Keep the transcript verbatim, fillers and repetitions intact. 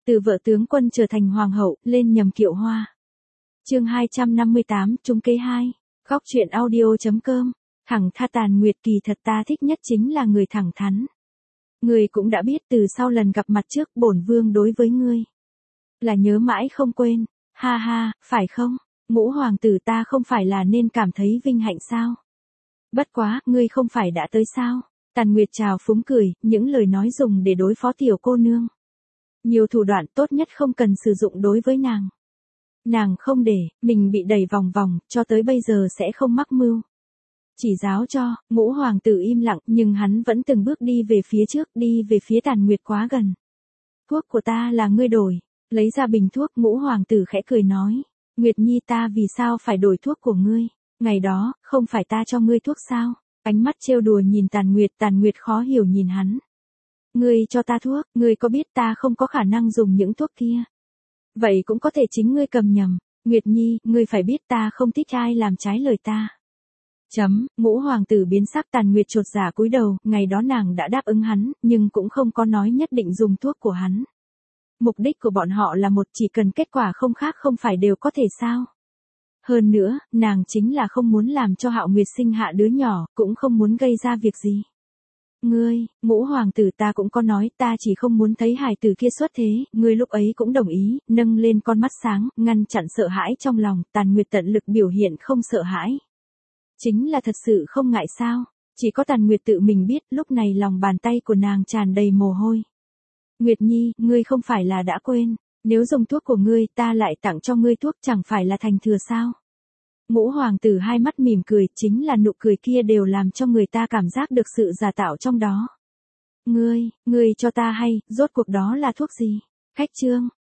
Từ vợ tướng quân trở thành hoàng hậu, lên nhầm kiệu hoa. Chương hai trăm năm mươi tám, trúng kế hai. Góc truyện audio chấm com. Thẳng tha Tàn Nguyệt, kỳ thật ta thích nhất chính là người thẳng thắn. Ngươi cũng đã biết từ sau lần gặp mặt trước, bổn vương đối với ngươi là nhớ mãi không quên. Ha ha, phải không? Ngũ hoàng tử, ta không phải là nên cảm thấy vinh hạnh sao? Bất quá, ngươi không phải đã tới sao? Tàn Nguyệt trào phúng cười, những lời nói dùng để đối phó tiểu cô nương. Nhiều thủ đoạn tốt nhất không cần sử dụng đối với nàng. Nàng không để mình bị đẩy vòng vòng, cho tới bây giờ sẽ không mắc mưu. Chỉ giáo cho, ngũ hoàng tử im lặng, nhưng hắn vẫn từng bước đi về phía trước, đi về phía Tàn Nguyệt quá gần. Thuốc của ta là ngươi đổi. Lấy ra bình thuốc, ngũ hoàng tử khẽ cười nói. Nguyệt Nhi, ta vì sao phải đổi thuốc của ngươi? Ngày đó, không phải ta cho ngươi thuốc sao? Ánh mắt trêu đùa nhìn Tàn Nguyệt, Tàn Nguyệt khó hiểu nhìn hắn. Ngươi cho ta thuốc, ngươi có biết ta không có khả năng dùng những thuốc kia? Vậy cũng có thể chính ngươi cầm nhầm. Nguyệt Nhi, ngươi phải biết ta không thích ai làm trái lời ta. Chấm, ngũ hoàng tử biến sắc. Tàn Nguyệt chột dạ cúi đầu, ngày đó nàng đã đáp ứng hắn, nhưng cũng không có nói nhất định dùng thuốc của hắn. Mục đích của bọn họ là một, chỉ cần kết quả không khác không phải đều có thể sao. Hơn nữa, nàng chính là không muốn làm cho Hạo Nguyệt sinh hạ đứa nhỏ, cũng không muốn gây ra việc gì. Ngươi, ngũ hoàng tử, ta cũng có nói, ta chỉ không muốn thấy hài tử kia xuất thế, ngươi lúc ấy cũng đồng ý, nâng lên con mắt sáng, ngăn chặn sợ hãi trong lòng. Tàn Nguyệt tận lực biểu hiện không sợ hãi. Chính là thật sự không ngại sao? Chỉ có Tàn Nguyệt tự mình biết, lúc này lòng bàn tay của nàng tràn đầy mồ hôi. Nguyệt Nhi, ngươi không phải là đã quên, nếu dùng thuốc của ngươi, ta lại tặng cho ngươi thuốc, chẳng phải là thành thừa sao? Ngũ hoàng tử hai mắt mỉm cười, chính là nụ cười kia đều làm cho người ta cảm giác được sự giả tạo trong đó. Ngươi, ngươi cho ta hay, rốt cuộc đó là thuốc gì? Khách trương,